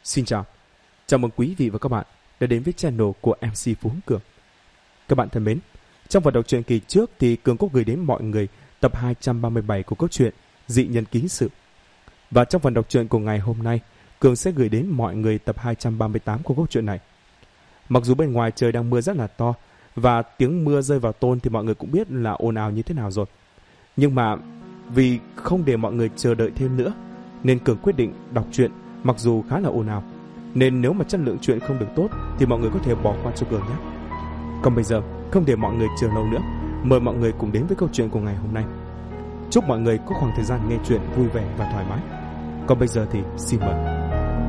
Xin chào, chào mừng quý vị và các bạn đã đến với channel của MC Phú Cường. Các bạn thân mến, trong phần đọc truyện kỳ trước thì Cường có gửi đến mọi người tập 237 của câu chuyện Dị Nhân Ký Sự. Và trong phần đọc truyện của ngày hôm nay, Cường sẽ gửi đến mọi người tập 238 của câu chuyện này. Mặc dù bên ngoài trời đang mưa rất là to và tiếng mưa rơi vào tôn thì mọi người cũng biết là ồn ào như thế nào rồi. Nhưng mà vì không để mọi người chờ đợi thêm nữa nên Cường quyết định đọc truyện mặc dù khá là ồn ào. Nên nếu mà chất lượng truyện không được tốt thì mọi người có thể bỏ qua cho Cường nhé. Còn bây giờ, không để mọi người chờ lâu nữa, mời mọi người cùng đến với câu chuyện của ngày hôm nay. Chúc mọi người có khoảng thời gian nghe truyện vui vẻ và thoải mái. Còn bây giờ thì xin mời.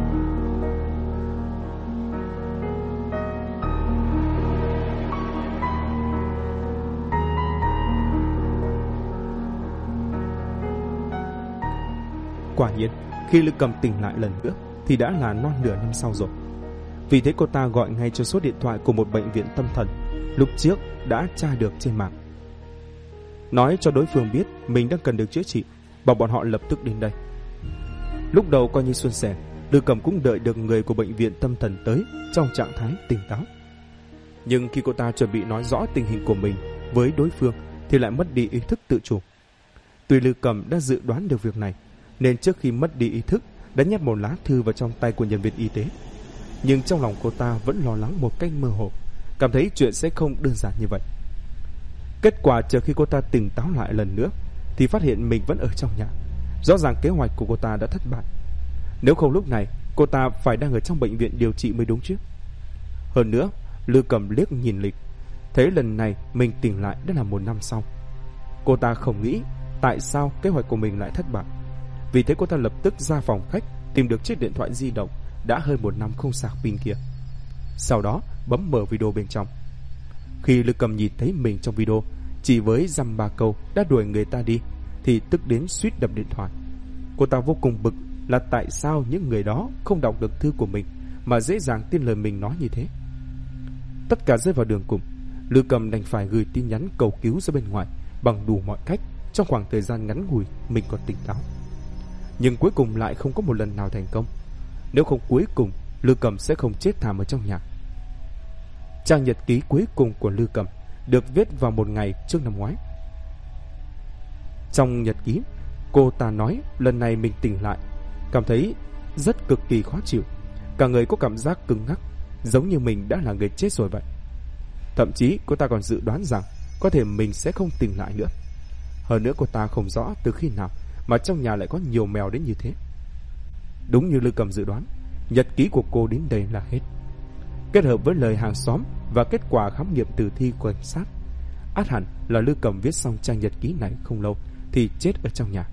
Quả nhiên, khi Lư Cầm tỉnh lại lần nữa thì đã là non nửa năm sau rồi. Vì thế cô ta gọi ngay cho số điện thoại của một bệnh viện tâm thần lúc trước đã tra được trên mạng, nói cho đối phương biết mình đang cần được chữa trị, bảo bọn họ lập tức đến đây. Lúc đầu coi như suôn sẻ, Lư Cầm cũng đợi được người của bệnh viện tâm thần tới trong trạng thái tỉnh táo. Nhưng khi cô ta chuẩn bị nói rõ tình hình của mình với đối phương thì lại mất đi ý thức tự chủ. Tuy Lư Cầm đã dự đoán được việc này nên trước khi mất đi ý thức đã nhét một lá thư vào trong tay của nhân viên y tế. Nhưng trong lòng cô ta vẫn lo lắng một cách mơ hồ, cảm thấy chuyện sẽ không đơn giản như vậy. Kết quả chờ khi cô ta tỉnh táo lại lần nữa thì phát hiện mình vẫn ở trong nhà. Rõ ràng kế hoạch của cô ta đã thất bại. Nếu không lúc này cô ta phải đang ở trong bệnh viện điều trị mới đúng chứ. Hơn nữa, Lư Cầm liếc nhìn lịch, thấy lần này mình tỉnh lại đã là 1 năm sau. Cô ta không nghĩ tại sao kế hoạch của mình lại thất bại. Vì thế cô ta lập tức ra phòng khách tìm được chiếc điện thoại di động đã hơn 1 năm không sạc pin kia. Sau đó bấm mở video bên trong. Khi Lư Cầm nhìn thấy mình trong video chỉ với dăm 3 câu đã đuổi người ta đi thì tức đến suýt đập điện thoại. Cô ta vô cùng bực là tại sao những người đó không đọc được thư của mình mà dễ dàng tin lời mình nói như thế. Tất cả rơi vào đường cùng, Lư Cầm đành phải gửi tin nhắn cầu cứu ra bên ngoài bằng đủ mọi cách trong khoảng thời gian ngắn ngủi mình còn tỉnh táo. Nhưng cuối cùng lại không có một lần nào thành công. Nếu không cuối cùng Lư Cầm sẽ không chết thảm ở trong nhà. Trang nhật ký cuối cùng của Lư Cầm được viết vào một ngày trước năm ngoái. Trong nhật ký, cô ta nói lần này mình tỉnh lại cảm thấy rất cực kỳ khó chịu, cả người có cảm giác cứng ngắc, giống như mình đã là người chết rồi vậy. Thậm chí cô ta còn dự đoán rằng có thể mình sẽ không tỉnh lại nữa. Hơn nữa cô ta không rõ từ khi nào mà trong nhà lại có nhiều mèo đến như thế. Đúng như Lư Cầm dự đoán, nhật ký của cô đến đây là hết. Kết hợp với lời hàng xóm và kết quả khám nghiệm tử thi của cảnh sát, ắt hẳn là Lư Cầm viết xong trang nhật ký này không lâu thì chết ở trong nhà.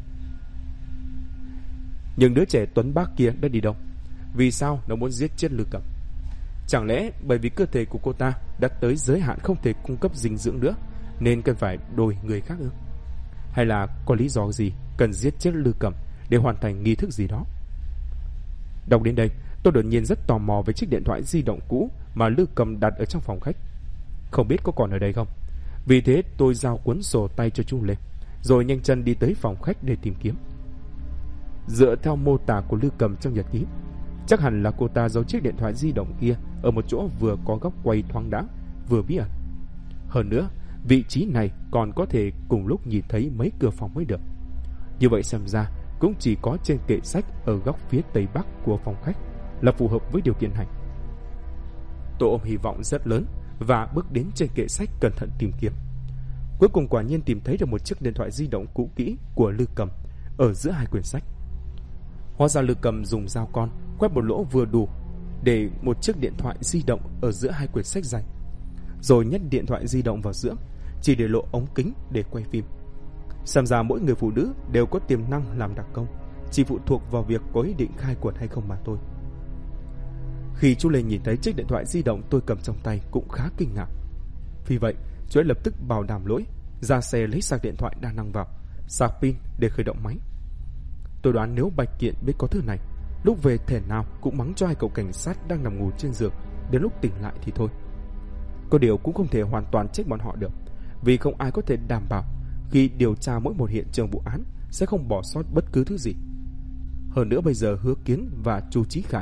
Nhưng đứa trẻ Tuấn Bác kia đã đi đâu? Vì sao nó muốn giết chết Lư Cầm? Chẳng lẽ bởi vì cơ thể của cô ta đã tới giới hạn không thể cung cấp dinh dưỡng nữa nên cần phải đổi người khác ư? Hay là có lý do gì cần giết chết Lư Cầm để hoàn thành nghi thức gì đó? Đọc đến đây, tôi đột nhiên rất tò mò về chiếc điện thoại di động cũ mà Lư Cầm đặt ở trong phòng khách. Không biết có còn ở đây không? Vì thế tôi giao cuốn sổ tay cho Chu Lê, rồi nhanh chân đi tới phòng khách để tìm kiếm. Dựa theo mô tả của Lư Cầm trong nhật ký, chắc hẳn là cô ta giấu chiếc điện thoại di động kia ở một chỗ vừa có góc quay thoáng đãng, vừa bí ẩn. Hơn nữa, vị trí này còn có thể cùng lúc nhìn thấy mấy cửa phòng mới được. Như vậy xem ra cũng chỉ có trên kệ sách ở góc phía tây bắc của phòng khách là phù hợp với điều kiện này. Tôi ôm hy vọng rất lớn và bước đến trên kệ sách cẩn thận tìm kiếm. Cuối cùng quả nhiên tìm thấy được một chiếc điện thoại di động cũ kỹ của Lư Cầm ở giữa hai quyển sách. Hóa ra Lư Cầm dùng dao con quét một lỗ vừa đủ để một chiếc điện thoại di động ở giữa hai quyển sách dày, rồi nhét điện thoại di động vào giữa, chỉ để lộ ống kính để quay phim. Xem ra mỗi người phụ nữ đều có tiềm năng làm đặc công, chỉ phụ thuộc vào việc có ý định khai quật hay không mà thôi. Khi chú Lê nhìn thấy chiếc điện thoại di động tôi cầm trong tay cũng khá kinh ngạc. Vì vậy, chú ấy lập tức bảo đảm lỗi, ra xe lấy sạc điện thoại đa năng vào, sạc pin để khởi động máy. Tôi đoán nếu Bạch Kiện biết có thứ này, lúc về thể nào cũng mắng cho hai cậu cảnh sát đang nằm ngủ trên giường, đến lúc tỉnh lại thì thôi. Có điều cũng không thể hoàn toàn trách bọn họ được, vì không ai có thể đảm bảo khi điều tra mỗi một hiện trường vụ án sẽ không bỏ sót bất cứ thứ gì. Hơn nữa bây giờ Hứa Kiến và Chu Chí Khải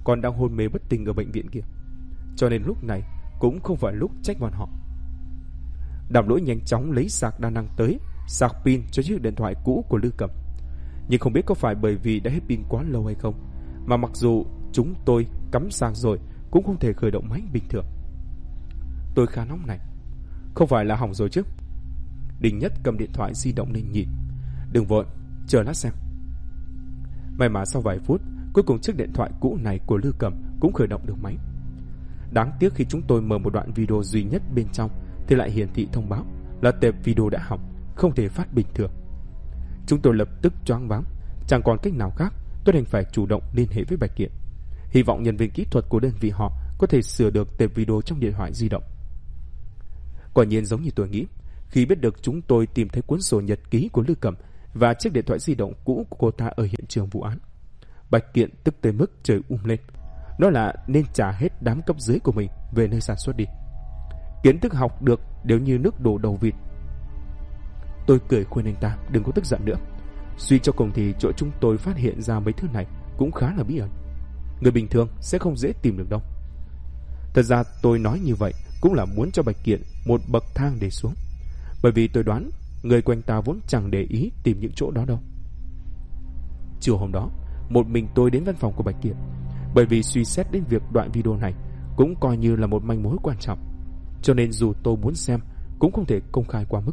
còn đang hôn mê bất tỉnh ở bệnh viện kia. Cho nên lúc này cũng không phải lúc trách bọn họ. Đàm Lỗi nhanh chóng lấy sạc đa năng tới, sạc pin cho chiếc điện thoại cũ của Lư Cầm. Nhưng không biết có phải bởi vì đã hết pin quá lâu hay không, mà mặc dù chúng tôi cắm sạc rồi cũng không thể khởi động máy bình thường. Tôi khá nóng này. Không phải là hỏng rồi chứ? Đình Nhất cầm điện thoại di động lên nhìn. Đừng vội, chờ lát xem. May mà sau vài phút, cuối cùng chiếc điện thoại cũ này của Lư Cầm cũng khởi động được máy. Đáng tiếc khi chúng tôi mở một đoạn video duy nhất bên trong thì lại hiển thị thông báo là tệp video đã hỏng, không thể phát bình thường. Chúng tôi lập tức choáng váng, chẳng còn cách nào khác, tôi đành phải chủ động liên hệ với Bạch Kiện, hy vọng nhân viên kỹ thuật của đơn vị họ có thể sửa được tệp video trong điện thoại di động. Quả nhiên giống như tôi nghĩ, khi biết được chúng tôi tìm thấy cuốn sổ nhật ký của Lư Cầm và chiếc điện thoại di động cũ của cô ta ở hiện trường vụ án, Bạch Kiện tức tới mức trời lên. Nó là nên trả hết đám cấp dưới của mình về nơi sản xuất đi. Kiến thức học được đều như nước đổ đầu vịt. Tôi cười khuyên anh ta đừng có tức giận nữa. Suy cho cùng thì chỗ chúng tôi phát hiện ra mấy thứ này cũng khá là bí ẩn. Người bình thường sẽ không dễ tìm được đâu. Thật ra tôi nói như vậy cũng là muốn cho Bạch Kiện một bậc thang để xuống. Bởi vì tôi đoán người quanh ta vốn chẳng để ý tìm những chỗ đó đâu. Chiều hôm đó, một mình tôi đến văn phòng của Bạch Kiện. Bởi vì suy xét đến việc đoạn video này cũng coi như là một manh mối quan trọng, cho nên dù tôi muốn xem cũng không thể công khai quá mức.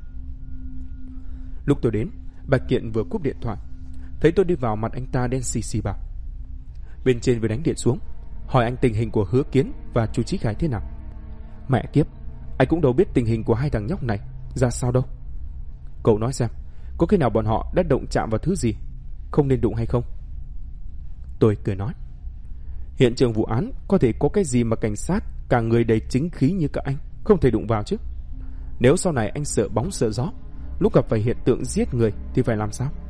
Lúc tôi đến, Bạch Kiện vừa cúp điện thoại. Thấy tôi đi vào, mặt anh ta đen xì xì bảo: bên trên vừa đánh điện xuống, hỏi anh tình hình của Hứa Kiến và Chu Chí Khải thế nào. Mẹ kiếp, anh cũng đâu biết tình hình của hai thằng nhóc này ra sao đâu. Cậu nói xem, có khi nào bọn họ đã động chạm vào thứ gì không nên đụng hay không? Tôi cười nói: hiện trường vụ án có thể có cái gì mà cảnh sát cả người đầy chính khí như các anh không thể đụng vào chứ? Nếu sau này anh sợ bóng sợ gió, lúc gặp phải hiện tượng giết người thì phải làm sao?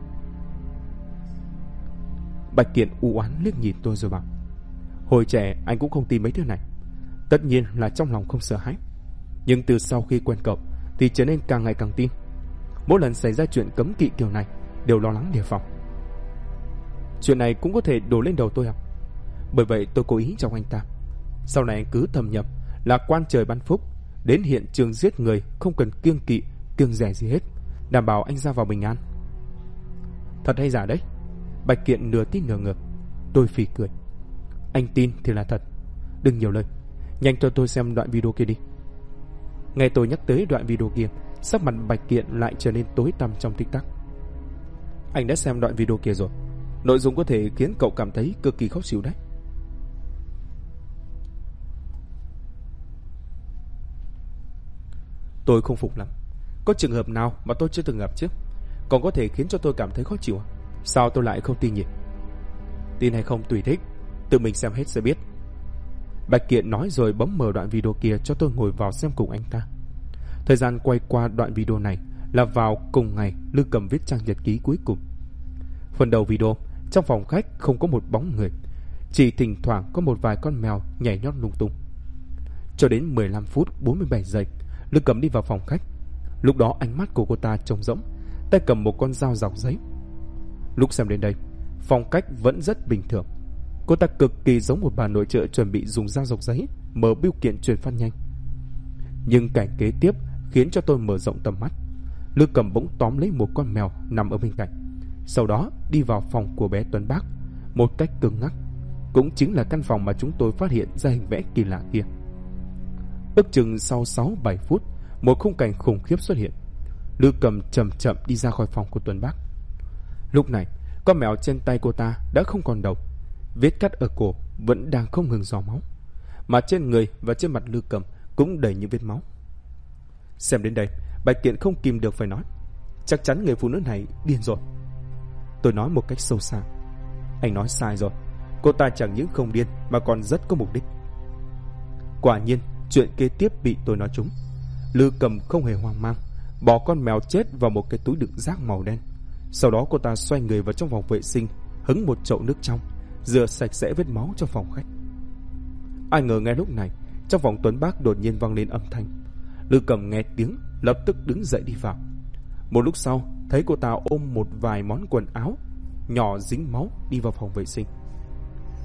Bạch Kiện u oán liếc nhìn tôi rồi bảo: hồi trẻ anh cũng không tin mấy thứ này. Tất nhiên là trong lòng không sợ hãi, nhưng từ sau khi quen cậu thì trở nên càng ngày càng tin. Mỗi lần xảy ra chuyện cấm kỵ kiểu này đều lo lắng đề phòng. Chuyện này cũng có thể đổ lên đầu tôi à? Bởi vậy tôi cố ý trong anh ta, sau này anh cứ thầm nhầm là quan trời ban phúc, đến hiện trường giết người không cần kiêng kỵ kiêng dè gì hết, đảm bảo anh ra vào bình an. Thật hay giả đấy? Bạch Kiện nửa tin nửa ngờ. Tôi phì cười: anh tin thì là thật, đừng nhiều lời, nhanh cho tôi xem đoạn video kia đi. Nghe tôi nhắc tới đoạn video kia, sắc mặt Bạch Kiện lại trở nên tối tăm trong tích tắc. Anh đã xem đoạn video kia rồi, nội dung có thể khiến cậu cảm thấy cực kỳ khó chịu đấy. Tôi không phục lắm. Có trường hợp nào mà tôi chưa từng gặp chứ? Còn có thể khiến cho tôi cảm thấy khó chịu à? Sao tôi lại không tin nhỉ? Tin hay không tùy thích, tự mình xem hết sẽ biết. Bạch Kiện nói rồi bấm mở đoạn video kia cho tôi ngồi vào xem cùng anh ta. Thời gian quay qua đoạn video này là vào cùng ngày Lư Cầm viết trang nhật ký cuối cùng. Phần đầu video, trong phòng khách không có một bóng người, chỉ thỉnh thoảng có một vài con mèo nhảy nhót lung tung. Cho đến 15 phút 47 giây, Lư Cầm đi vào phòng khách. Lúc đó ánh mắt của cô ta trống rỗng, tay cầm một con dao dọc giấy. Lúc xem đến đây, phong cách vẫn rất bình thường. Cô ta cực kỳ giống một bà nội trợ chuẩn bị dùng dao dọc giấy mở bưu kiện truyền phát nhanh. Nhưng cảnh kế tiếp khiến cho tôi mở rộng tầm mắt. Lư Cầm bỗng tóm lấy một con mèo nằm ở bên cạnh, sau đó đi vào phòng của bé Tuấn Bác một cách cứng ngắc. Cũng chính là căn phòng mà chúng tôi phát hiện ra hình vẽ kỳ lạ kia. Ước chừng sau 6-7 phút, một khung cảnh khủng khiếp xuất hiện. Lư Cầm chậm chậm đi ra khỏi phòng của Tuấn Bác. Lúc này, con mèo trên tay cô ta đã không còn đầu, vết cắt ở cổ vẫn đang không ngừng rò máu, mà trên người và trên mặt Lư Cầm cũng đầy những vết máu. Xem đến đây, Bạch Kiện không kìm được phải nói: chắc chắn người phụ nữ này điên rồi. Tôi nói một cách sâu xa: anh nói sai rồi, cô ta chẳng những không điên mà còn rất có mục đích. Quả nhiên, chuyện kế tiếp bị tôi nói trúng. Lư Cầm không hề hoang mang, bỏ con mèo chết vào một cái túi đựng rác màu đen. Sau đó cô ta xoay người vào trong phòng vệ sinh, hứng một chậu nước trong, rửa sạch sẽ vết máu trong phòng khách. Ai ngờ ngay lúc này, trong phòng Tuấn Bác đột nhiên vang lên âm thanh. Lư Cầm nghe tiếng, lập tức đứng dậy đi vào. Một lúc sau, thấy cô ta ôm một vài món quần áo nhỏ dính máu đi vào phòng vệ sinh.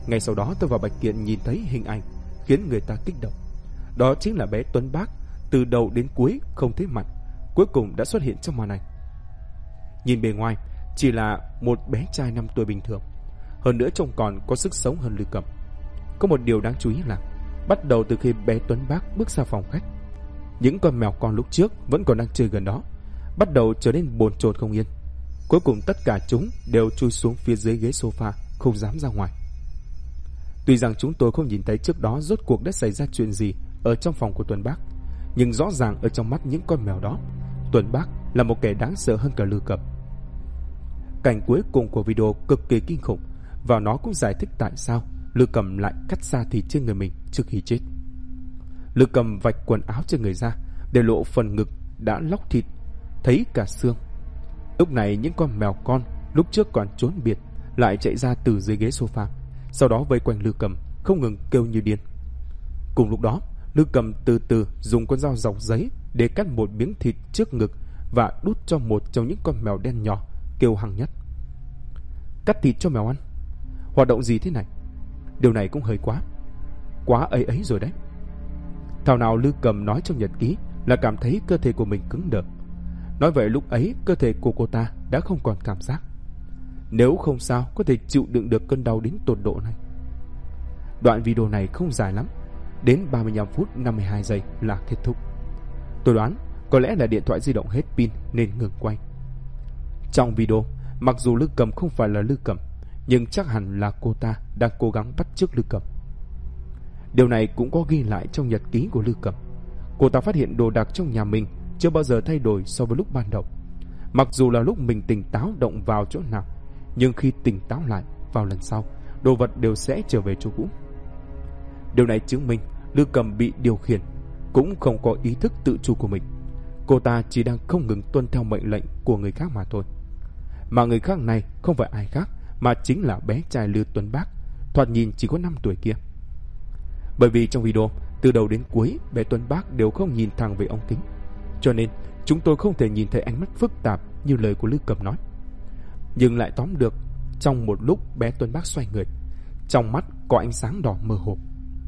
Ngay sau đó tôi và Bạch Kiện nhìn thấy hình ảnh khiến người ta kích động. Đó chính là bé Tuấn Bác, từ đầu đến cuối không thấy mặt, cuối cùng đã xuất hiện trong màn ảnh. Nhìn bề ngoài chỉ là một bé trai 5 tuổi bình thường, hơn nữa trông còn có sức sống hơn Lư Cầm. Có một điều đáng chú ý là bắt đầu từ khi bé Tuấn Bác bước ra phòng khách, những con mèo con lúc trước vẫn còn đang chơi gần đó bắt đầu trở nên bồn chồn không yên. Cuối cùng tất cả chúng đều chui xuống phía dưới ghế sofa, không dám ra ngoài. Tuy rằng chúng tôi không nhìn thấy trước đó rốt cuộc đã xảy ra chuyện gì ở trong phòng của Tuấn Bác, nhưng rõ ràng ở trong mắt những con mèo đó, Tuấn Bác là một kẻ đáng sợ hơn cả Lư Cầm. Cảnh cuối cùng của video cực kỳ kinh khủng, và nó cũng giải thích tại sao Lư Cầm lại cắt da thịt trên người mình trước khi chết. Lư Cầm vạch quần áo trên người ra, để lộ phần ngực đã lóc thịt, thấy cả xương. Lúc này những con mèo con lúc trước còn trốn biệt lại chạy ra từ dưới ghế sofa, sau đó vây quanh Lư Cầm, không ngừng kêu như điên. Cùng lúc đó, Lư Cầm từ từ dùng con dao dọc giấy để cắt một miếng thịt trước ngực và đút cho một trong những con mèo đen nhỏ kêu hăng nhất. Cắt thịt cho mèo ăn? Hoạt động gì thế này? Điều này cũng hơi quá ấy rồi đấy. Thảo nào Lư Cầm nói trong nhật ký là cảm thấy cơ thể của mình cứng đờ. Nói vậy lúc ấy cơ thể của cô ta đã không còn cảm giác. Nếu không sao có thể chịu đựng được cơn đau đến tột độ này. Đoạn video này không dài lắm, đến 35 phút 52 giây là kết thúc. Tôi đoán có lẽ là điện thoại di động hết pin nên ngừng quay. Trong video, mặc dù Lư Cầm không phải là Lư Cầm, nhưng chắc hẳn là cô ta đang cố gắng bắt chước Lư Cầm. Điều này cũng có ghi lại trong nhật ký của Lư Cầm. Cô ta phát hiện đồ đạc trong nhà mình chưa bao giờ thay đổi so với lúc ban đầu. Mặc dù là lúc mình tỉnh táo động vào chỗ nào, nhưng khi tỉnh táo lại vào lần sau, đồ vật đều sẽ trở về chỗ cũ. Điều này chứng minh Lư Cầm bị điều khiển, cũng không có ý thức tự chủ của mình. Cô ta chỉ đang không ngừng tuân theo mệnh lệnh của người khác mà thôi. Mà người khác này không phải ai khác, mà chính là bé trai Lư Tuấn Bác, thoạt nhìn chỉ có 5 tuổi kia. Bởi vì trong video, từ đầu đến cuối, bé Tuấn Bác đều không nhìn thẳng về ống kính, cho nên chúng tôi không thể nhìn thấy ánh mắt phức tạp như lời của Lư Cầm nói. Nhưng lại tóm được, trong một lúc bé Tuấn Bác xoay người, trong mắt có ánh sáng đỏ mơ hồ.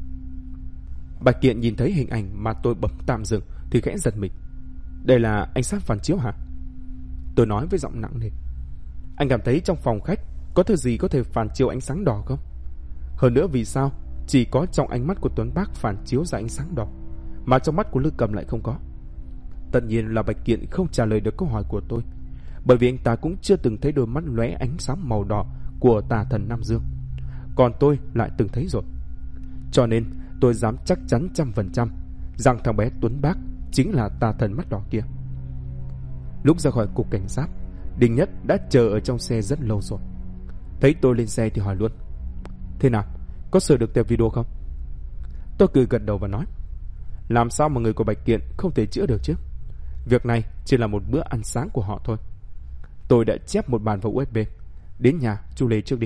Bạch Kiện nhìn thấy hình ảnh mà tôi bấm tạm dừng thì khẽ giật mình. Đây là ánh sáng phản chiếu hả? Tôi nói với giọng nặng nề. Anh cảm thấy trong phòng khách có thứ gì có thể phản chiếu ánh sáng đỏ không? Hơn nữa vì sao chỉ có trong ánh mắt của Tuấn Bác phản chiếu ra ánh sáng đỏ, mà trong mắt của Lư Cầm lại không có? Tất nhiên là Bạch Kiện không trả lời được câu hỏi của tôi, bởi vì anh ta cũng chưa từng thấy đôi mắt lóe ánh sáng màu đỏ của tà thần Nam Dương. Còn tôi lại từng thấy rồi. Cho nên tôi dám chắc chắn 100% rằng thằng bé Tuấn Bác chính là tà thần mắt đỏ kia. Lúc ra khỏi cục cảnh sát, Đinh Nhất đã chờ ở trong xe rất lâu rồi. Thấy tôi lên xe thì hỏi luôn. Thế nào, có sửa được tập video không? Tôi cười gật đầu và nói, làm sao mà người của Bạch Kiện không thể chữa được chứ? Việc này chỉ là một bữa ăn sáng của họ thôi. Tôi đã chép một bản vào USB. Đến nhà chú lấy trước đi.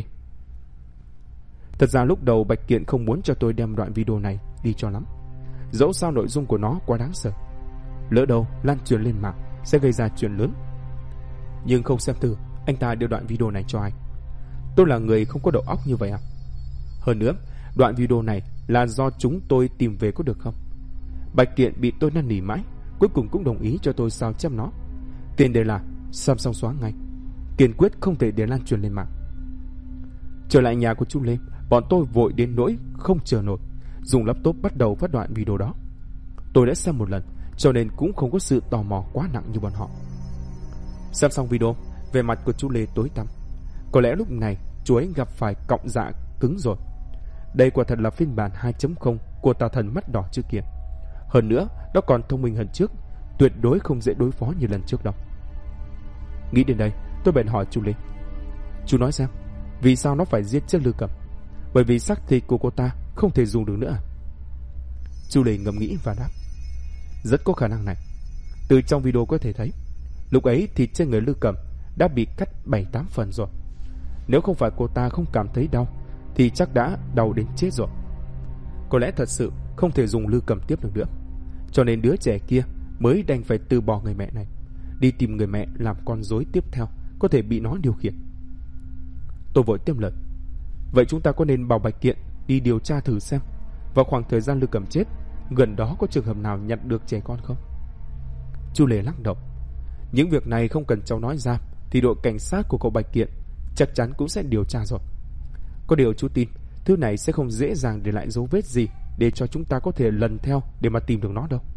Thật ra lúc đầu Bạch Kiện không muốn cho tôi đem đoạn video này đi cho lắm, dẫu sao nội dung của nó quá đáng sợ, lỡ đâu lan truyền lên mạng sẽ gây ra chuyện lớn. Nhưng không xem thử anh ta đưa đoạn video này cho ai. Tôi là người không có đầu óc như vậy à? Hơn nữa, đoạn video này là do chúng tôi tìm về có được không? Bạch Kiện bị tôi năn nỉ mãi, cuối cùng cũng đồng ý cho tôi sao chép nó. Tiền đề là Samsung xóa ngay, kiên quyết không thể để lan truyền lên mạng. Trở lại nhà của chú Lê, bọn tôi vội đến nỗi không chờ nổi, dùng laptop bắt đầu phát đoạn video đó. Tôi đã xem một lần, cho nên cũng không có sự tò mò quá nặng như bọn họ. Xem xong video, vẻ mặt của chú Lê tối tăm. Có lẽ lúc này chú ấy gặp phải cọng dạ cứng rồi. Đây quả thật là phiên bản 2.0 của tà thần mắt đỏ trước kia. Hơn nữa, nó còn thông minh hơn trước, tuyệt đối không dễ đối phó như lần trước đâu. Nghĩ đến đây, tôi bèn hỏi chú Lê. Chú nói xem, vì sao nó phải giết chết Lư Cầm? Bởi vì xác thịt của cô ta không thể dùng được nữa à? Chú Lê ngẫm nghĩ và đáp, rất có khả năng này. Từ trong video có thể thấy, lúc ấy thịt trên người Lư Cầm đã bị cắt 7-8 phần rồi. Nếu không phải cô ta không cảm thấy đau thì chắc đã đau đến chết rồi. Có lẽ thật sự không thể dùng Lư Cầm tiếp được nữa, cho nên đứa trẻ kia mới đành phải từ bỏ người mẹ này, đi tìm người mẹ làm con rối tiếp theo có thể bị nó điều khiển. Tôi vội tiếp lời. Vậy chúng ta có nên bảo Bạch Kiện đi điều tra thử xem vào khoảng thời gian Lưu Cầm chết, gần đó có trường hợp nào nhặt được trẻ con không? Chu Lê lắc đầu. Những việc này không cần cháu nói ra thì đội cảnh sát của cậu Bạch Kiện chắc chắn cũng sẽ điều tra rồi. Có điều chú tin thứ này sẽ không dễ dàng để lại dấu vết gì để cho chúng ta có thể lần theo để mà tìm được nó đâu.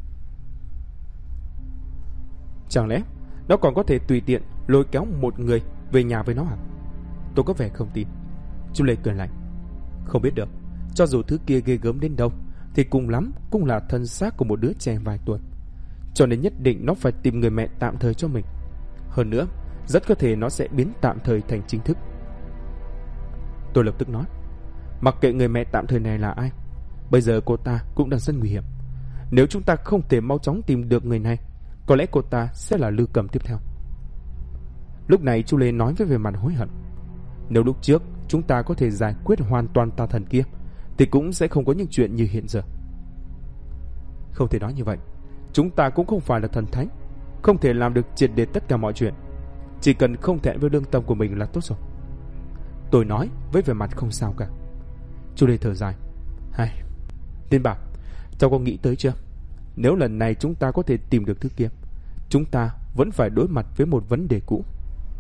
Chẳng lẽ nó còn có thể tùy tiện lôi kéo một người về nhà với nó à? Tôi có vẻ không tin. Chu Lê cười lạnh. Không biết được. Cho dù thứ kia ghê gớm đến đâu thì cùng lắm cũng là thân xác của một đứa trẻ vài tuổi. Cho nên nhất định nó phải tìm người mẹ tạm thời cho mình. Hơn nữa, rất có thể nó sẽ biến tạm thời thành chính thức. Tôi lập tức nói, mặc kệ người mẹ tạm thời này là ai, bây giờ cô ta cũng đang rất nguy hiểm. Nếu chúng ta không thể mau chóng tìm được người này, có lẽ cô ta sẽ là Lưu Cầm tiếp theo. Lúc này Chu Lê nói với vẻ mặt hối hận. Nếu lúc trước chúng ta có thể giải quyết hoàn toàn tà thần kia thì cũng sẽ không có những chuyện như hiện giờ. Không thể nói như vậy. Chúng ta cũng không phải là thần thánh, không thể làm được triệt để tất cả mọi chuyện. Chỉ cần không thẹn với lương tâm của mình là tốt rồi. Tôi nói với vẻ mặt không sao cả. Chu Lê thở dài. Hay, Tiên Bảo, cháu có nghĩ tới chưa? Nếu lần này chúng ta có thể tìm được thứ kia, chúng ta vẫn phải đối mặt với một vấn đề cũ.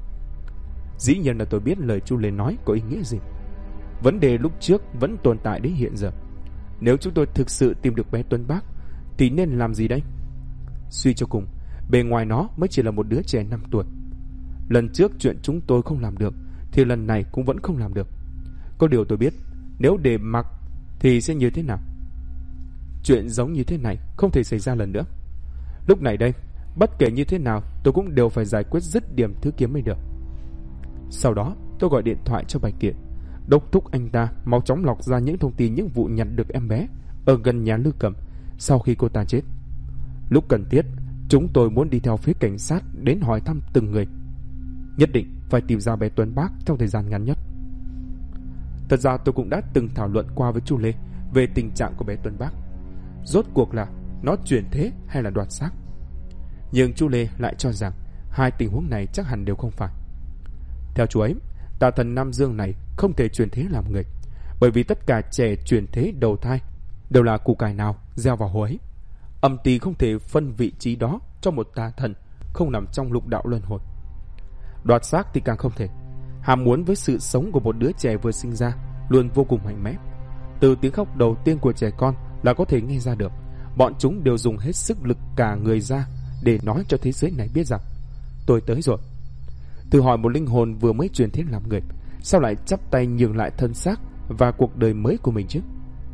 Dĩ nhiên là tôi biết lời Chu Lê nói có ý nghĩa gì. Vấn đề lúc trước vẫn tồn tại đến hiện giờ. Nếu chúng tôi thực sự tìm được bé Tuấn Bác thì nên làm gì đây? Suy cho cùng, bề ngoài nó mới chỉ là một đứa trẻ 5 tuổi. Lần trước chuyện chúng tôi không làm được thì lần này cũng vẫn không làm được. Có điều tôi biết, nếu để mặc thì sẽ như thế nào. Chuyện giống như thế này không thể xảy ra lần nữa. Lúc này đây, bất kể như thế nào tôi cũng đều phải giải quyết dứt điểm thứ kiếm mới được. Sau đó tôi gọi điện thoại cho Bạch Kiện, đốc thúc anh ta mau chóng lọc ra những thông tin những vụ nhặt được em bé ở gần nhà Lưu Cầm sau khi cô ta chết. Lúc cần thiết, chúng tôi muốn đi theo phía cảnh sát đến hỏi thăm từng người. Nhất định phải tìm ra bé Tuấn Bác trong thời gian ngắn nhất. Thật ra tôi cũng đã từng thảo luận qua với Chu Lê về tình trạng của bé Tuấn Bác. Rốt cuộc là nó chuyển thế hay là đoạt xác? Nhưng Chu Lê lại cho rằng hai tình huống này chắc hẳn đều không phải. Theo chú ấy, tà thần Nam Dương này không thể chuyển thế làm người, bởi vì tất cả trẻ chuyển thế đầu thai đều là củ cải nào gieo vào hồ ấy. Âm ty không thể phân vị trí đó cho một tà thần không nằm trong lục đạo luân hồi. Đoạt xác thì càng không thể. Ham muốn với sự sống của một đứa trẻ vừa sinh ra luôn vô cùng mạnh mẽ. Từ tiếng khóc đầu tiên của trẻ con là có thể nghe ra được, bọn chúng đều dùng hết sức lực cả người ra để nói cho thế giới này biết rằng tôi tới rồi. Thử hỏi một linh hồn vừa mới chuyển thế làm người, sao lại chắp tay nhường lại thân xác và cuộc đời mới của mình chứ?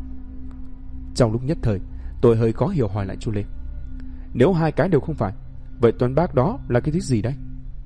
Trong lúc nhất thời, tôi hơi khó hiểu hỏi lại Chu Lê. Nếu hai cái đều không phải, vậy Tuấn Bác đó là cái thứ gì đấy?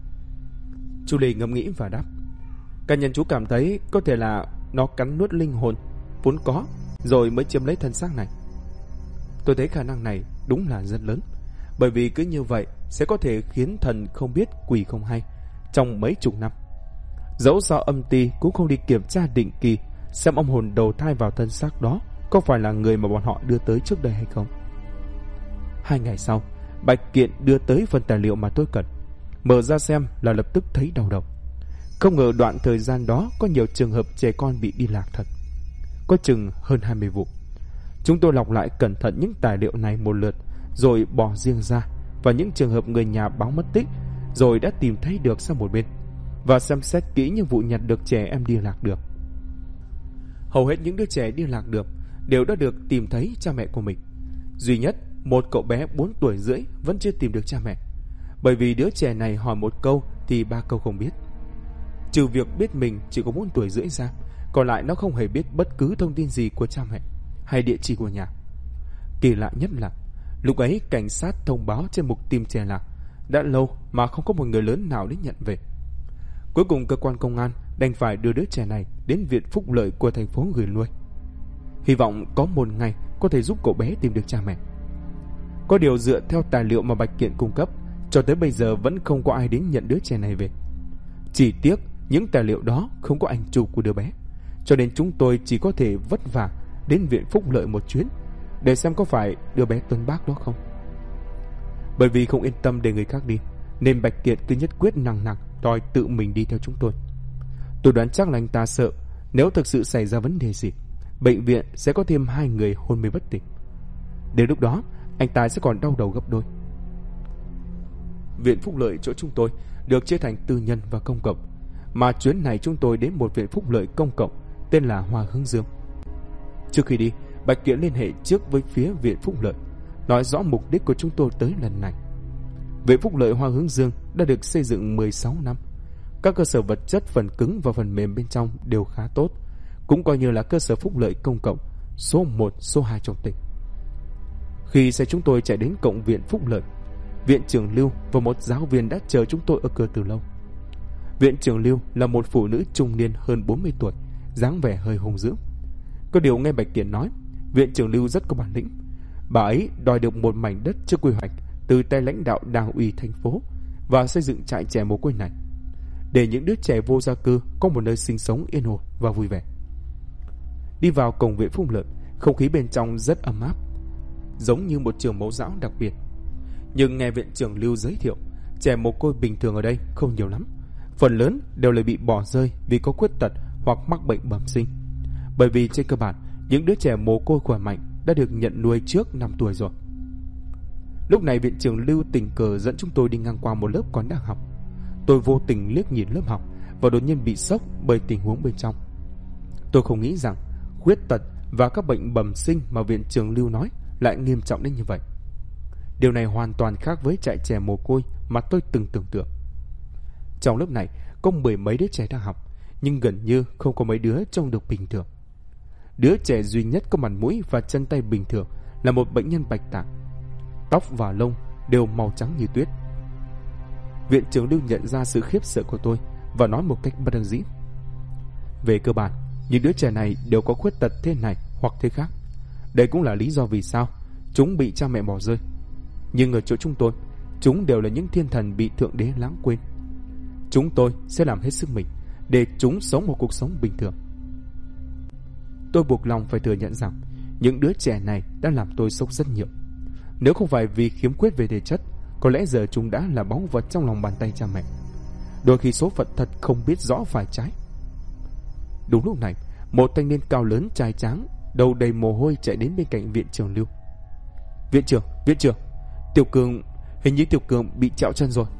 Chu Lê ngẫm nghĩ và đáp. Cá nhân chú cảm thấy có thể là nó cắn nuốt linh hồn vốn có rồi mới chiếm lấy thân xác này. Tôi thấy khả năng này đúng là rất lớn, bởi vì cứ như vậy sẽ có thể khiến thần không biết quỷ không hay trong mấy chục năm. Dẫu sao âm ty cũng không đi kiểm tra định kỳ xem âm hồn đầu thai vào thân xác đó có phải là người mà bọn họ đưa tới trước đây hay không. 2 ngày sau, Bạch Kiện đưa tới phần tài liệu mà tôi cần. Mở ra xem là lập tức thấy đau đầu. Không ngờ đoạn thời gian đó có nhiều trường hợp trẻ con bị đi lạc thật, có chừng hơn 20 vụ. Chúng tôi lọc lại cẩn thận những tài liệu này một lượt, rồi bỏ riêng ra, và những trường hợp người nhà báo mất tích rồi đã tìm thấy được sang một bên, và xem xét kỹ những vụ nhặt được trẻ em đi lạc được. Hầu hết những đứa trẻ đi lạc được đều đã được tìm thấy cha mẹ của mình. Duy nhất một cậu bé 4 tuổi rưỡi vẫn chưa tìm được cha mẹ, bởi vì đứa trẻ này hỏi một câu thì 3 câu không biết. Trừ việc biết mình chỉ có 4 tuổi rưỡi ra, còn lại nó không hề biết bất cứ thông tin gì của cha mẹ hay địa chỉ của nhà. Kỳ lạ nhất là lúc ấy cảnh sát thông báo trên mục tìm trẻ lạc đã lâu mà không có một người lớn nào đến nhận về. Cuối cùng cơ quan công an đành phải đưa đứa trẻ này đến viện phúc lợi của thành phố gửi nuôi, hy vọng có một ngày có thể giúp cậu bé tìm được cha mẹ. Có điều dựa theo tài liệu mà Bạch Kiện cung cấp, cho tới bây giờ vẫn không có ai đến nhận đứa trẻ này về. Chỉ tiếc những tài liệu đó không có ảnh chụp của đứa bé, cho nên chúng tôi chỉ có thể vất vả đến viện phúc lợi một chuyến để xem có phải đứa bé Tuấn Bác đó không. Bởi vì không yên tâm để người khác đi, nên Bạch Kiện cứ nhất quyết nằng nặc đòi tự mình đi theo chúng tôi. Tôi đoán chắc là anh ta sợ Nếu thực sự xảy ra vấn đề gì, bệnh viện sẽ có thêm 2 người hôn mê bất tỉnh. Đến lúc đó, anh ta sẽ còn đau đầu gấp đôi. Viện phúc lợi chỗ chúng tôi được chia thành tư nhân và công cộng, mà chuyến này chúng tôi đến một viện phúc lợi công cộng tên là Hoa Hướng Dương. Trước khi đi, Bạch Kiện liên hệ trước với phía viện phúc lợi, nói rõ mục đích của chúng tôi tới lần này. Viện phúc lợi Hoa Hướng Dương đã được xây dựng 16 năm. Các cơ sở vật chất phần cứng và phần mềm bên trong đều khá tốt, cũng coi như là cơ sở phúc lợi công cộng số 1, số 2 trong tỉnh. Khi xe chúng tôi chạy đến cổng viện phúc lợi, viện trưởng Lưu và một giáo viên đã chờ chúng tôi ở cửa từ lâu. Viện trưởng Lưu là một phụ nữ trung niên hơn 40 tuổi, dáng vẻ hơi hung dữ. Có điều nghe Bạch Tiện nói, viện trưởng Lưu rất có bản lĩnh. Bà ấy đòi được một mảnh đất trước quy hoạch từ tay lãnh đạo đảng ủy thành phố và xây dựng trại trẻ mồ côi này, để những đứa trẻ vô gia cư có một nơi sinh sống yên ổn và vui vẻ. Đi vào cổng viện phúc lợi, không khí bên trong rất ấm áp, giống như một trường mẫu giáo đặc biệt. Nhưng nghe viện trưởng Lưu giới thiệu, trẻ mồ côi bình thường ở đây không nhiều lắm, phần lớn đều là bị bỏ rơi vì có khuyết tật hoặc mắc bệnh bẩm sinh. Bởi vì trên cơ bản, những đứa trẻ mồ côi khỏe mạnh đã được nhận nuôi trước 5 tuổi rồi. Lúc này viện trưởng Lưu tình cờ dẫn chúng tôi đi ngang qua một lớp còn đang học. Tôi vô tình liếc nhìn lớp học và đột nhiên bị sốc bởi tình huống bên trong. Tôi không nghĩ rằng khuyết tật và các bệnh bẩm sinh mà viện trưởng Lưu nói lại nghiêm trọng đến như vậy. Điều này hoàn toàn khác với trại trẻ mồ côi mà tôi từng tưởng tượng. Trong lớp này có 10 mấy đứa trẻ đang học, nhưng gần như không có mấy đứa trông được bình thường. Đứa trẻ duy nhất có mặt mũi và chân tay bình thường là một bệnh nhân bạch tạng. Tóc và lông đều màu trắng như tuyết. Viện trưởng Lưu nhận ra sự khiếp sợ của tôi và nói một cách bất đắc dĩ: về cơ bản, những đứa trẻ này đều có khuyết tật thế này hoặc thế khác. Đây cũng là lý do vì sao chúng bị cha mẹ bỏ rơi. Nhưng ở chỗ chúng tôi, chúng đều là những thiên thần bị Thượng Đế lãng quên. Chúng tôi sẽ làm hết sức mình để chúng sống một cuộc sống bình thường. Tôi buộc lòng phải thừa nhận rằng những đứa trẻ này đã làm tôi sốc rất nhiều. Nếu không phải vì khiếm khuyết về thể chất, có lẽ giờ chúng đã là báu vật trong lòng bàn tay cha mẹ. Đôi khi số phận thật không biết rõ phải trái. Đúng lúc này, một thanh niên cao lớn trai tráng, đầu đầy mồ hôi chạy đến bên cạnh viện trưởng Lưu. Viện trưởng, Tiểu Cường, hình như Tiểu Cường bị trẹo chân rồi.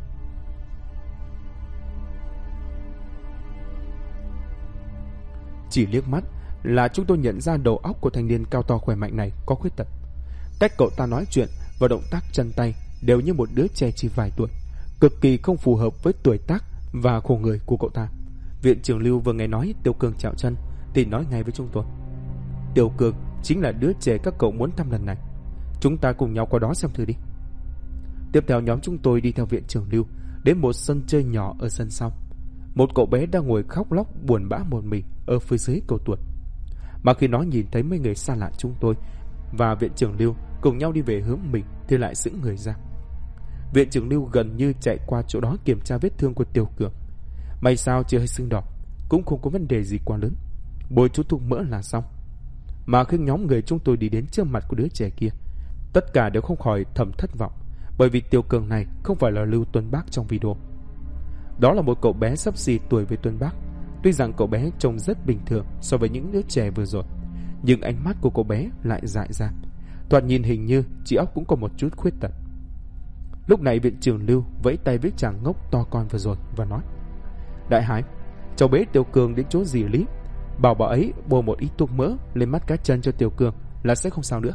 Chỉ liếc mắt là chúng tôi nhận ra đầu óc của thanh niên cao to khỏe mạnh này có khuyết tật. Cách cậu ta nói chuyện và động tác chân tay đều như một đứa trẻ chỉ vài tuổi, cực kỳ không phù hợp với tuổi tác và khổ người của cậu ta. Viện trưởng Lưu vừa nghe nói Tiểu Cường trẹo chân thì nói ngay với chúng tôi: Tiểu Cường chính là đứa trẻ các cậu muốn thăm lần này. Chúng ta cùng nhau qua đó xem thử đi. Tiếp theo nhóm chúng tôi đi theo viện trưởng Lưu đến một sân chơi nhỏ ở sân sau. Một cậu bé đang ngồi khóc lóc buồn bã một mình ở phía dưới cầu tuột. Mà khi nó nhìn thấy mấy người xa lạ chúng tôi và viện trưởng Lưu cùng nhau đi về hướng mình thì lại sững người ra. Viện trưởng Lưu gần như chạy qua chỗ đó kiểm tra vết thương của Tiểu Cường. May sao chưa hơi sưng đỏ, cũng không có vấn đề gì quá lớn, bôi chút thuốc mỡ là xong. Mà khi nhóm người chúng tôi đi đến trước mặt của đứa trẻ kia, tất cả đều không khỏi thầm thất vọng, bởi vì Tiểu Cường này không phải là Lưu Tuấn Bác trong video. Đó là một cậu bé xấp xỉ tuổi với Tuấn Bác. Tuy rằng cậu bé trông rất bình thường so với những đứa trẻ vừa rồi, nhưng ánh mắt của cậu bé lại dại ra, thoạt nhìn hình như trí óc cũng có một chút khuyết tật. Lúc này viện trưởng Lưu vẫy tay với chàng ngốc to con vừa rồi và nói: Đại Hải, cháu bế Tiểu Cường đến chỗ dì Lý, bảo bà ấy bôi một ít thuốc mỡ lên mắt cá chân cho Tiểu Cường là sẽ không sao nữa.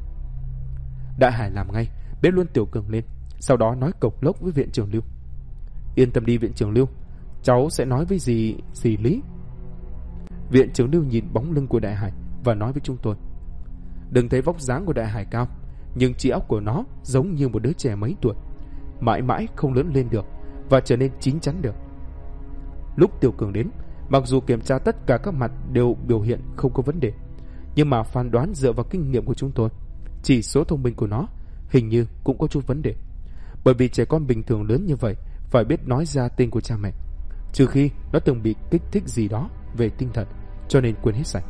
Đại Hải làm ngay, bế luôn Tiểu Cường lên, sau đó nói cộc lốc với viện trưởng Lưu: Yên tâm đi viện trưởng Lưu, cháu sẽ nói với dì Lý. Viện trưởng Lưu nhìn bóng lưng của Đại Hải và nói với chúng tôi: Đừng thấy vóc dáng của Đại Hải cao, nhưng trí óc của nó giống như một đứa trẻ mấy tuổi, mãi mãi không lớn lên được và trở nên chín chắn được. Lúc Tiểu Cường đến, mặc dù kiểm tra tất cả các mặt đều biểu hiện không có vấn đề, nhưng mà phán đoán dựa vào kinh nghiệm của chúng tôi, chỉ số thông minh của nó hình như cũng có chút vấn đề. Bởi vì trẻ con bình thường lớn như vậy phải biết nói ra tên của cha mẹ, trừ khi nó từng bị kích thích gì đó về tinh thần, cho nên quên hết sạch.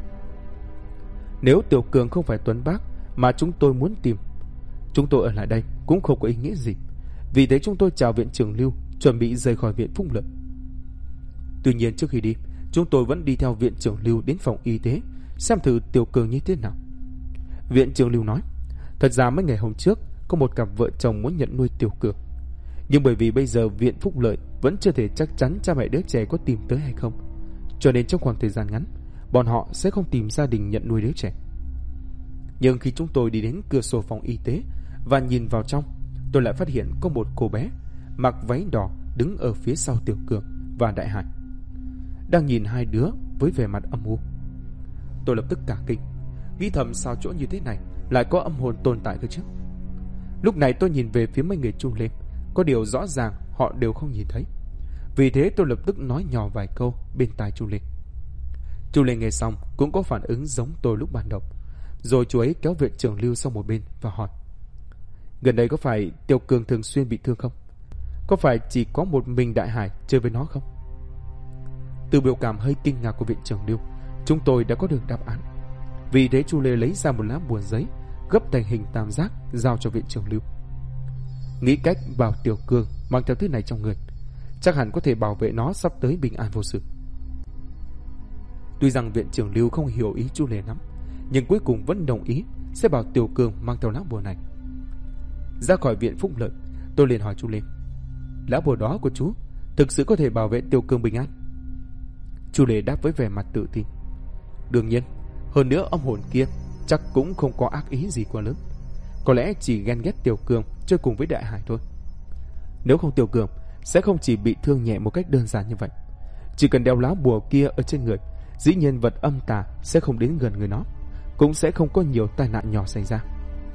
Nếu Tiểu Cường không phải Tuấn Bác mà chúng tôi muốn tìm, chúng tôi ở lại đây cũng không có ý nghĩa gì. Vì thế chúng tôi chào viện trưởng Lưu, chuẩn bị rời khỏi viện phúc lợi. Tuy nhiên trước khi đi, chúng tôi vẫn đi theo viện trưởng Lưu đến phòng y tế xem thử Tiểu Cường như thế nào. Viện trưởng Lưu nói, thật ra mấy ngày hôm trước có một cặp vợ chồng muốn nhận nuôi Tiểu Cường, nhưng bởi vì bây giờ viện Phúc Lợi vẫn chưa thể chắc chắn cha mẹ đứa trẻ có tìm tới hay không, cho nên trong khoảng thời gian ngắn bọn họ sẽ không tìm gia đình nhận nuôi đứa trẻ. Nhưng khi chúng tôi đi đến cửa sổ phòng y tế và nhìn vào trong, tôi lại phát hiện có một cô bé mặc váy đỏ đứng ở phía sau Tiểu Cường và Đại Hải, đang nhìn hai đứa với vẻ mặt âm u. Tôi lập tức cả kinh, nghĩ thầm sao chỗ như thế này lại có âm hồn tồn tại cơ chứ. Lúc này tôi nhìn về phía mấy người Chu Lê, có điều rõ ràng họ đều không nhìn thấy. Vì thế tôi lập tức nói nhỏ vài câu bên tai Chu Lê. Chu Lê nghe xong cũng có phản ứng giống tôi lúc ban đầu, rồi chú ấy kéo viện trưởng Lưu sang một bên và hỏi, gần đây có phải Tiểu Cường thường xuyên bị thương không? Có phải chỉ có một mình Đại Hải chơi với nó không? Từ biểu cảm hơi kinh ngạc của viện trưởng Lưu, chúng tôi đã có được đáp án. Vì thế Chu Lê lấy ra một lá bùa giấy gấp thành hình tam giác giao cho viện trưởng Lưu. Nghĩ cách bảo Tiểu Cường mang theo thứ này trong người, chắc hẳn có thể bảo vệ nó sắp tới bình an vô sự. Tuy rằng viện trưởng Lưu không hiểu ý Chu Lê lắm, nhưng cuối cùng vẫn đồng ý sẽ bảo Tiểu Cường mang theo lá bùa này. Ra khỏi viện Phúc Lợi, tôi liền hỏi Chu Lê, lá bùa đó của chú thực sự có thể bảo vệ Tiểu Cường bình an? Chu Lê đáp với vẻ mặt tự tin, đương nhiên, hơn nữa âm hồn kia chắc cũng không có ác ý gì quá lớn, có lẽ chỉ ghen ghét Tiểu Cường chơi cùng với Đại Hải thôi. Nếu không, Tiểu Cường sẽ không chỉ bị thương nhẹ một cách đơn giản như vậy. Chỉ cần đeo lá bùa kia ở trên người, dĩ nhiên vật âm tà sẽ không đến gần người nó, cũng sẽ không có nhiều tai nạn nhỏ xảy ra.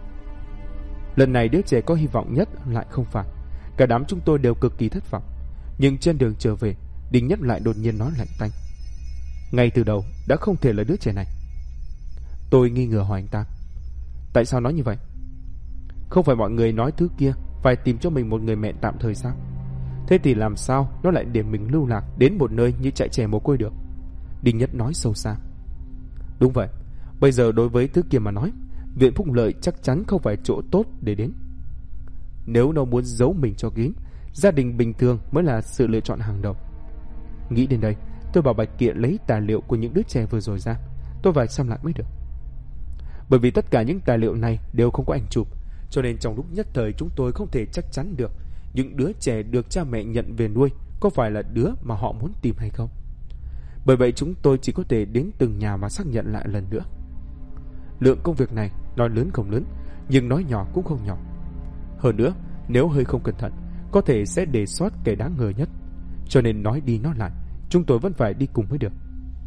Lần này đứa trẻ có hy vọng nhất lại không phải. Cả đám chúng tôi đều cực kỳ thất vọng. Nhưng trên đường trở về, Đinh Nhất lại đột nhiên nói lạnh tanh, ngay từ đầu đã không thể là đứa trẻ này. Tôi nghi ngờ hỏi anh ta, tại sao nói như vậy? Không phải mọi người nói thứ kia phải tìm cho mình một người mẹ tạm thời sao? Thế thì làm sao nó lại để mình lưu lạc đến một nơi như trại trẻ mồ côi được? Đinh Nhất nói sâu xa. Đúng vậy, bây giờ đối với thứ kia mà nói, viện Phúc Lợi chắc chắn không phải chỗ tốt để đến. Nếu nó muốn giấu mình cho kín, gia đình bình thường mới là sự lựa chọn hàng đầu. Nghĩ đến đây, tôi bảo Bạch Kiện lấy tài liệu của những đứa trẻ vừa rồi ra, tôi phải xem lại mới được. Bởi vì tất cả những tài liệu này đều không có ảnh chụp, cho nên trong lúc nhất thời chúng tôi không thể chắc chắn được những đứa trẻ được cha mẹ nhận về nuôi có phải là đứa mà họ muốn tìm hay không. Bởi vậy chúng tôi chỉ có thể đến từng nhà và xác nhận lại lần nữa. Lượng công việc này nói lớn không lớn, nhưng nói nhỏ cũng không nhỏ. Hơn nữa, nếu hơi không cẩn thận, có thể sẽ để sót kẻ đáng ngờ nhất. Cho nên nói đi nói lại, chúng tôi vẫn phải đi cùng mới được.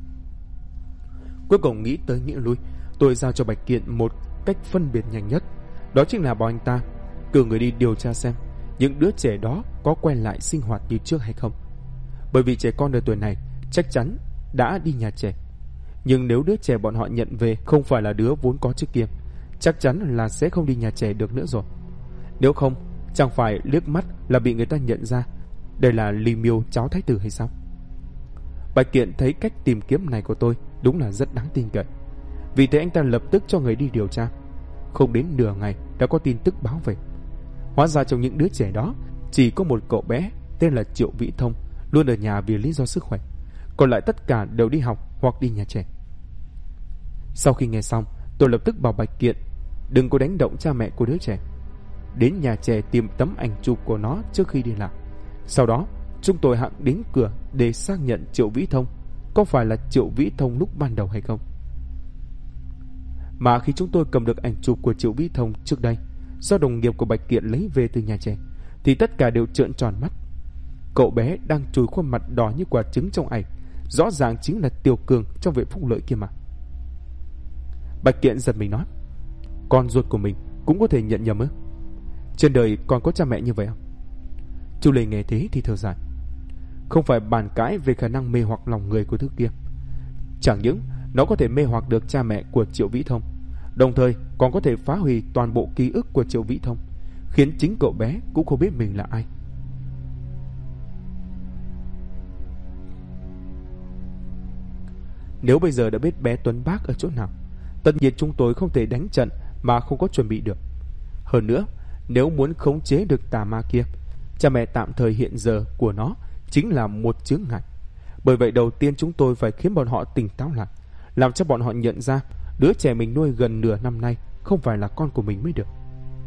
Cuối cùng nghĩ tới nghĩ lui, tôi giao cho Bạch Kiện một cách phân biệt nhanh nhất. Đó chính là bảo anh ta cử người đi điều tra xem những đứa trẻ đó có quen lại sinh hoạt như trước hay không. Bởi vì trẻ con ở tuổi này chắc chắn đã đi nhà trẻ. Nhưng nếu đứa trẻ bọn họ nhận về không phải là đứa vốn có trước kia, chắc chắn là sẽ không đi nhà trẻ được nữa rồi. Nếu không, chẳng phải liếc mắt là bị người ta nhận ra đây là Ly Miêu cháu thái tử hay sao? Bạch Kiện thấy cách tìm kiếm này của tôi đúng là rất đáng tin cậy. Vì thế anh ta lập tức cho người đi điều tra. Không đến nửa ngày đã có tin tức báo về. Hóa ra trong những đứa trẻ đó chỉ có một cậu bé tên là Triệu Vĩ Thông luôn ở nhà vì lý do sức khỏe, còn lại tất cả đều đi học hoặc đi nhà trẻ. Sau khi nghe xong, tôi lập tức bảo Bạch Kiện đừng có đánh động cha mẹ của đứa trẻ, đến nhà trẻ tìm tấm ảnh chụp của nó trước khi đi làm. Sau đó chúng tôi hẵng đến cửa để xác nhận Triệu Vĩ Thông có phải là Triệu Vĩ Thông lúc ban đầu hay không. Mà khi chúng tôi cầm được ảnh chụp của Triệu Vĩ Thông trước đây, do đồng nghiệp của Bạch Kiện lấy về từ nhà trẻ, thì tất cả đều trợn tròn mắt. Cậu bé đang chùi khuôn mặt đỏ như quả trứng trong ảnh, rõ ràng chính là Tiểu Cường trong viện Phúc Lợi kia mà. Bạch Kiện giật mình nói, con ruột của mình cũng có thể nhận nhầm ư? Trên đời còn có cha mẹ như vậy không? Chu Lê nghe thế thì thở dài. Không phải bàn cãi về khả năng mê hoặc lòng người của thứ kia. Chẳng những nó có thể mê hoặc được cha mẹ của Triệu Vĩ Thông, đồng thời còn có thể phá hủy toàn bộ ký ức của Triệu Vĩ Thông, khiến chính cậu bé cũng không biết mình là ai. Nếu bây giờ đã biết bé Tuấn Bác ở chỗ nào, tất nhiên chúng tôi không thể đánh trận mà không có chuẩn bị được. Hơn nữa, nếu muốn khống chế được tà ma kia, cha mẹ tạm thời hiện giờ của nó chính là một chướng ngại. Bởi vậy đầu tiên chúng tôi phải khiến bọn họ tỉnh táo lại, làm cho bọn họ nhận ra đứa trẻ mình nuôi gần nửa năm nay không phải là con của mình mới được.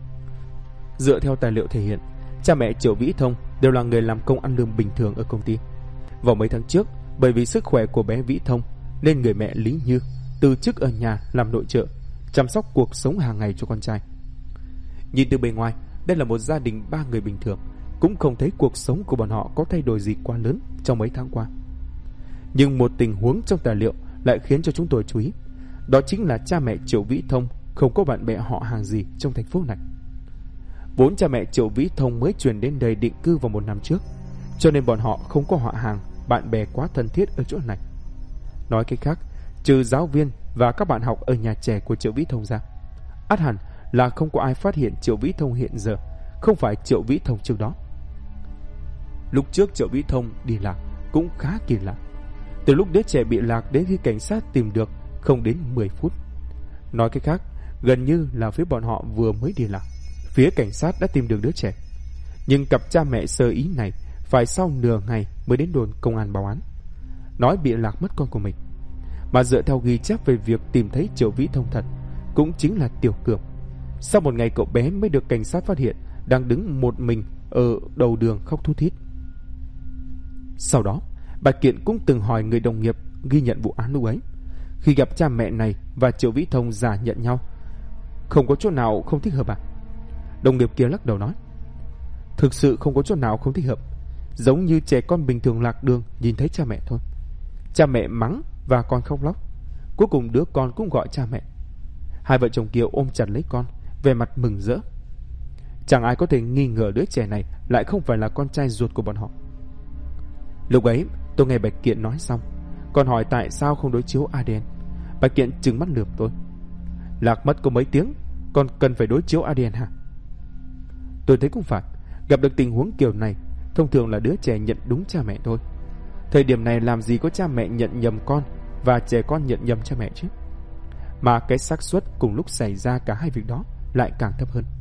Dựa theo tài liệu thể hiện, cha mẹ Triệu Vĩ Thông đều là người làm công ăn lương bình thường ở công ty. Vào mấy tháng trước, bởi vì sức khỏe của bé Vĩ Thông nên người mẹ Lý Như từ chức ở nhà làm nội trợ, chăm sóc cuộc sống hàng ngày cho con trai. Nhìn từ bề ngoài, đây là một gia đình 3 người bình thường, cũng không thấy cuộc sống của bọn họ có thay đổi gì quá lớn trong mấy tháng qua. Nhưng một tình huống trong tài liệu lại khiến cho chúng tôi chú ý. Đó chính là cha mẹ Triệu Vĩ Thông không có bạn bè họ hàng gì trong thành phố này. Vốn cha mẹ Triệu Vĩ Thông mới chuyển đến đây định cư vào 1 năm trước, cho nên bọn họ không có họ hàng, bạn bè quá thân thiết ở chỗ này. Nói cách khác, trừ giáo viên và các bạn học ở nhà trẻ của Triệu Vĩ Thông ra, ắt hẳn là không có ai phát hiện Triệu Vĩ Thông hiện giờ không phải Triệu Vĩ Thông trước đó. Lúc trước Triệu Vĩ Thông đi lạc cũng khá kỳ lạ. Từ lúc đứa trẻ bị lạc đến khi cảnh sát tìm được không đến 10 phút. Nói cách khác, gần như là phía bọn họ vừa mới đi lạc, phía cảnh sát đã tìm được đứa trẻ. Nhưng cặp cha mẹ sơ ý này phải sau nửa ngày mới đến đồn công an báo án, nói bị lạc mất con của mình. Mà dựa theo ghi chép về việc tìm thấy Triệu Vĩ Thông thật, cũng chính là Tiểu Cường. Sau một ngày cậu bé mới được cảnh sát phát hiện đang đứng một mình ở đầu đường khóc thút thít. Sau đó, Bạch Kiện cũng từng hỏi người đồng nghiệp ghi nhận vụ án lúc ấy. Khi gặp cha mẹ này và Triệu Vĩ Thông giả nhận nhau, không có chỗ nào không thích hợp à? Đồng nghiệp kia lắc đầu nói, thực sự không có chỗ nào không thích hợp, giống như trẻ con bình thường lạc đường nhìn thấy cha mẹ thôi. Cha mẹ mắng và con khóc lóc, cuối cùng đứa con cũng gọi cha mẹ. Hai vợ chồng kia ôm chặt lấy con, vẻ mặt mừng rỡ. Chẳng ai có thể nghi ngờ đứa trẻ này lại không phải là con trai ruột của bọn họ. Lúc ấy tôi nghe Bạch Kiện nói xong, còn hỏi tại sao không đối chiếu ADN. Bạch Kiện trừng mắt lườm tôi, lạc mất có mấy tiếng còn cần phải đối chiếu ADN hả? Tôi thấy cũng phải, gặp được tình huống kiểu này thông thường là đứa trẻ nhận đúng cha mẹ thôi. Thời điểm này làm gì có cha mẹ nhận nhầm con và trẻ con nhận nhầm cha mẹ chứ? Mà cái xác suất cùng lúc xảy ra cả hai việc đó lại càng thấp hơn.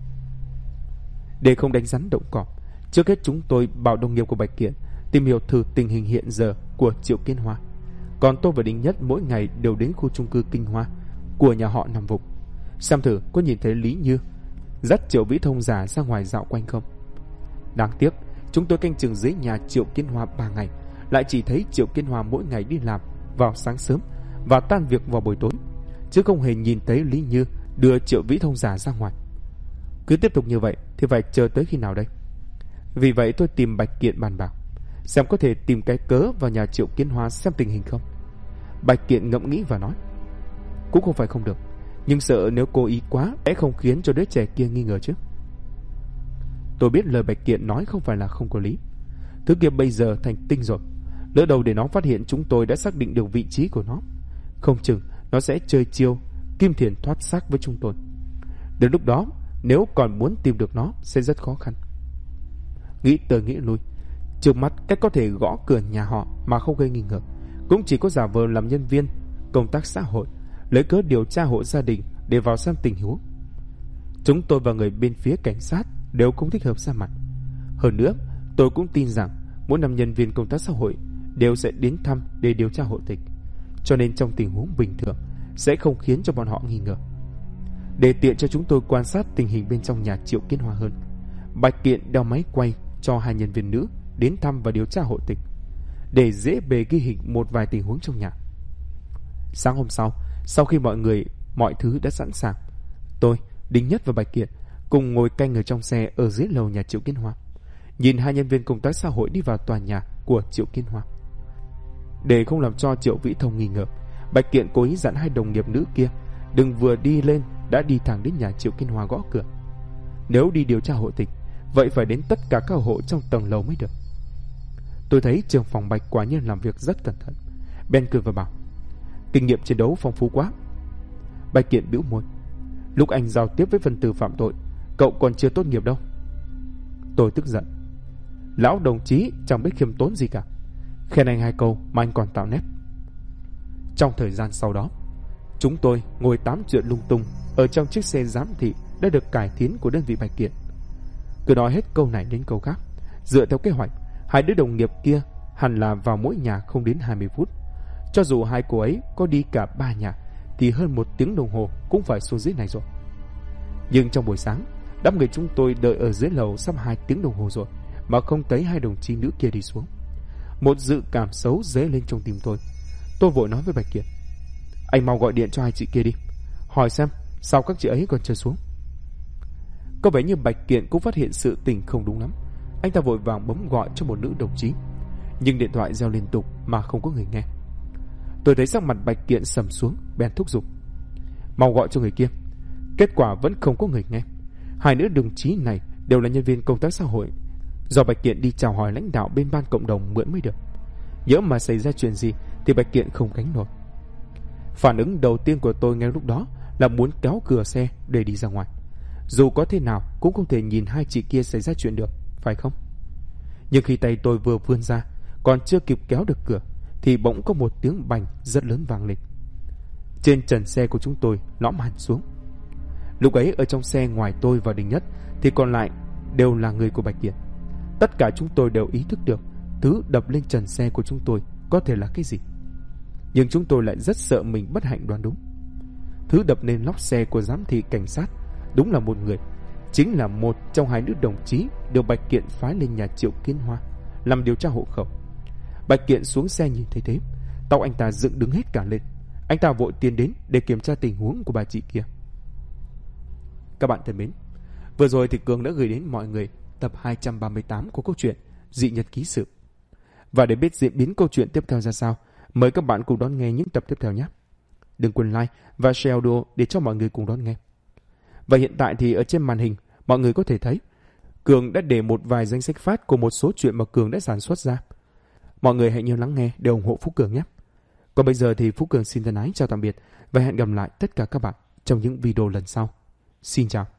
Để không đánh rắn động cọp, trước hết chúng tôi bảo đồng nghiệp của Bạch Kiện tìm hiểu thử tình hình hiện giờ của Triệu Kiến Hoa. Còn tôi và Đinh Nhất mỗi ngày đều đến khu chung cư Kinh Hoa của nhà họ nằm vùng, xem thử có nhìn thấy Lý Như dắt Triệu Vĩ Thông giả ra ngoài dạo quanh không. Đáng tiếc, chúng tôi canh chừng dưới nhà Triệu Kiến Hoa 3 ngày, lại chỉ thấy Triệu Kiến Hoa mỗi ngày đi làm vào sáng sớm và tan việc vào buổi tối, chứ không hề nhìn thấy Lý Như đưa Triệu Vĩ Thông giả ra ngoài. Cứ tiếp tục như vậy thì phải chờ tới khi nào đây? Vì vậy tôi tìm Bạch Kiện bàn bạc, xem có thể tìm cái cớ vào nhà Triệu Kiến Hoa xem tình hình không. Bạch Kiện ngẫm nghĩ và nói, cũng không phải không được, nhưng sợ nếu cố ý quá sẽ không khiến cho đứa trẻ kia nghi ngờ chứ. Tôi biết lời Bạch Kiện nói không phải là không có lý. Thứ kia bây giờ thành tinh rồi, lỡ đầu để nó phát hiện chúng tôi đã xác định được vị trí của nó, không chừng nó sẽ chơi chiêu kim thiền thoát xác với chúng tôi. Đến lúc đó nếu còn muốn tìm được nó sẽ rất khó khăn. Nghĩ tới nghĩ lui, trước mắt cách có thể gõ cửa nhà họ mà không gây nghi ngờ cũng chỉ có giả vờ làm nhân viên công tác xã hội, lấy cớ điều tra hộ gia đình để vào xem tình huống. Chúng tôi và người bên phía cảnh sát đều không thích hợp ra mặt. Hơn nữa, tôi cũng tin rằng mỗi năm nhân viên công tác xã hội đều sẽ đến thăm để điều tra hộ tịch, cho nên trong tình huống bình thường sẽ không khiến cho bọn họ nghi ngờ. Để tiện cho chúng tôi quan sát tình hình bên trong nhà Triệu Kiến Hoa hơn, Bạch Kiện đeo máy quay cho hai nhân viên nữ đến thăm và điều tra hộ tịch, để dễ bề ghi hình một vài tình huống trong nhà. Sáng hôm sau khi mọi thứ đã sẵn sàng, tôi, Đinh Nhất và Bạch Kiện cùng ngồi canh ở trong xe ở dưới lầu nhà Triệu Kiến Hoa, nhìn hai nhân viên công tác xã hội đi vào tòa nhà của Triệu Kiến Hoa. Để không làm cho Triệu Vĩ Thông nghi ngờ, Bạch Kiện cố ý dặn hai đồng nghiệp nữ kia đừng vừa đi lên đã đi thẳng đến nhà Triệu Kiến Hoa gõ cửa. Nếu đi điều tra hộ tịch, vậy phải đến tất cả các hộ trong tầng lầu mới được. Tôi thấy trưởng phòng Bạch quả nhiên làm việc rất cẩn thận, bèn cười và bảo, kinh nghiệm chiến đấu phong phú quá. Bạch Kiện bĩu môi, lúc anh giao tiếp với phần tử phạm tội, cậu còn chưa tốt nghiệp đâu. Tôi tức giận, lão đồng chí chẳng biết khiêm tốn gì cả, khen anh 2 câu mà anh còn tạo nét. Trong thời gian sau đó, chúng tôi ngồi tám chuyện lung tung ở trong chiếc xe giám thị đã được cải tiến của đơn vị Bạch Kiện. Cứ nói hết câu này đến câu khác, dựa theo kế hoạch, hai đứa đồng nghiệp kia hẳn là vào mỗi nhà không đến 20 phút. Cho dù hai cô ấy có đi cả 3 nhà thì hơn 1 tiếng đồng hồ cũng phải xuống dưới này rồi. Nhưng trong buổi sáng, đám người chúng tôi đợi ở dưới lầu sắp 2 tiếng đồng hồ rồi mà không thấy hai đồng chí nữ kia đi xuống. Một dự cảm xấu dấy lên trong tim tôi. Tôi vội nói với Bạch Kiệt: anh mau gọi điện cho hai chị kia đi, hỏi xem sao các chị ấy còn chưa xuống. Có vẻ như Bạch Kiệt cũng phát hiện sự tình không đúng lắm. Anh ta vội vàng bấm gọi cho một nữ đồng chí, nhưng điện thoại reo liên tục mà không có người nghe. Tôi thấy sắc mặt Bạch Kiệt sầm xuống, bèn thúc giục: mau gọi cho người kia. Kết quả vẫn không có người nghe. Hai nữ đồng chí này đều là nhân viên công tác xã hội, do Bạch Kiệt đi chào hỏi lãnh đạo bên ban cộng đồng mượn mới được. Nhỡ mà xảy ra chuyện gì thì Bạch Kiệt không gánh nổi. Phản ứng đầu tiên của tôi ngay lúc đó là muốn kéo cửa xe để đi ra ngoài. Dù có thế nào cũng không thể nhìn hai chị kia xảy ra chuyện được, phải không? Nhưng khi tay tôi vừa vươn ra, còn chưa kịp kéo được cửa thì bỗng có một tiếng bành rất lớn vang lên. Trên trần xe của chúng tôi lõm hẳn xuống. Lúc ấy ở trong xe ngoài tôi và Đình Nhất thì còn lại đều là người của Bạch Kiệt. Tất cả chúng tôi đều ý thức được thứ đập lên trần xe của chúng tôi có thể là cái gì. Nhưng chúng tôi lại rất sợ mình bất hạnh đoán đúng. Thứ đập lên nóc xe của giám thị cảnh sát đúng là một người, chính là một trong hai nữ đồng chí được Bạch Kiện phái lên nhà Triệu Kiến Hoa làm điều tra hộ khẩu. Bạch Kiện xuống xe nhìn thấy thế, tóc anh ta dựng đứng hết cả lên. Anh ta vội tiến đến để kiểm tra tình huống của bà chị kia. Các bạn thân mến, vừa rồi thì Cường đã gửi đến mọi người tập 238 của câu chuyện Dị Nhật Ký Sự. Và để biết diễn biến câu chuyện tiếp theo ra sao, mời các bạn cùng đón nghe những tập tiếp theo nhé. Đừng quên like và share audio để cho mọi người cùng đón nghe. Và hiện tại thì ở trên màn hình, mọi người có thể thấy Cường đã để một vài danh sách phát của một số chuyện mà Cường đã sản xuất ra. Mọi người hãy nhớ lắng nghe để ủng hộ Phú Cường nhé. Còn bây giờ thì Phú Cường xin thân ái chào tạm biệt và hẹn gặp lại tất cả các bạn trong những video lần sau. Xin chào.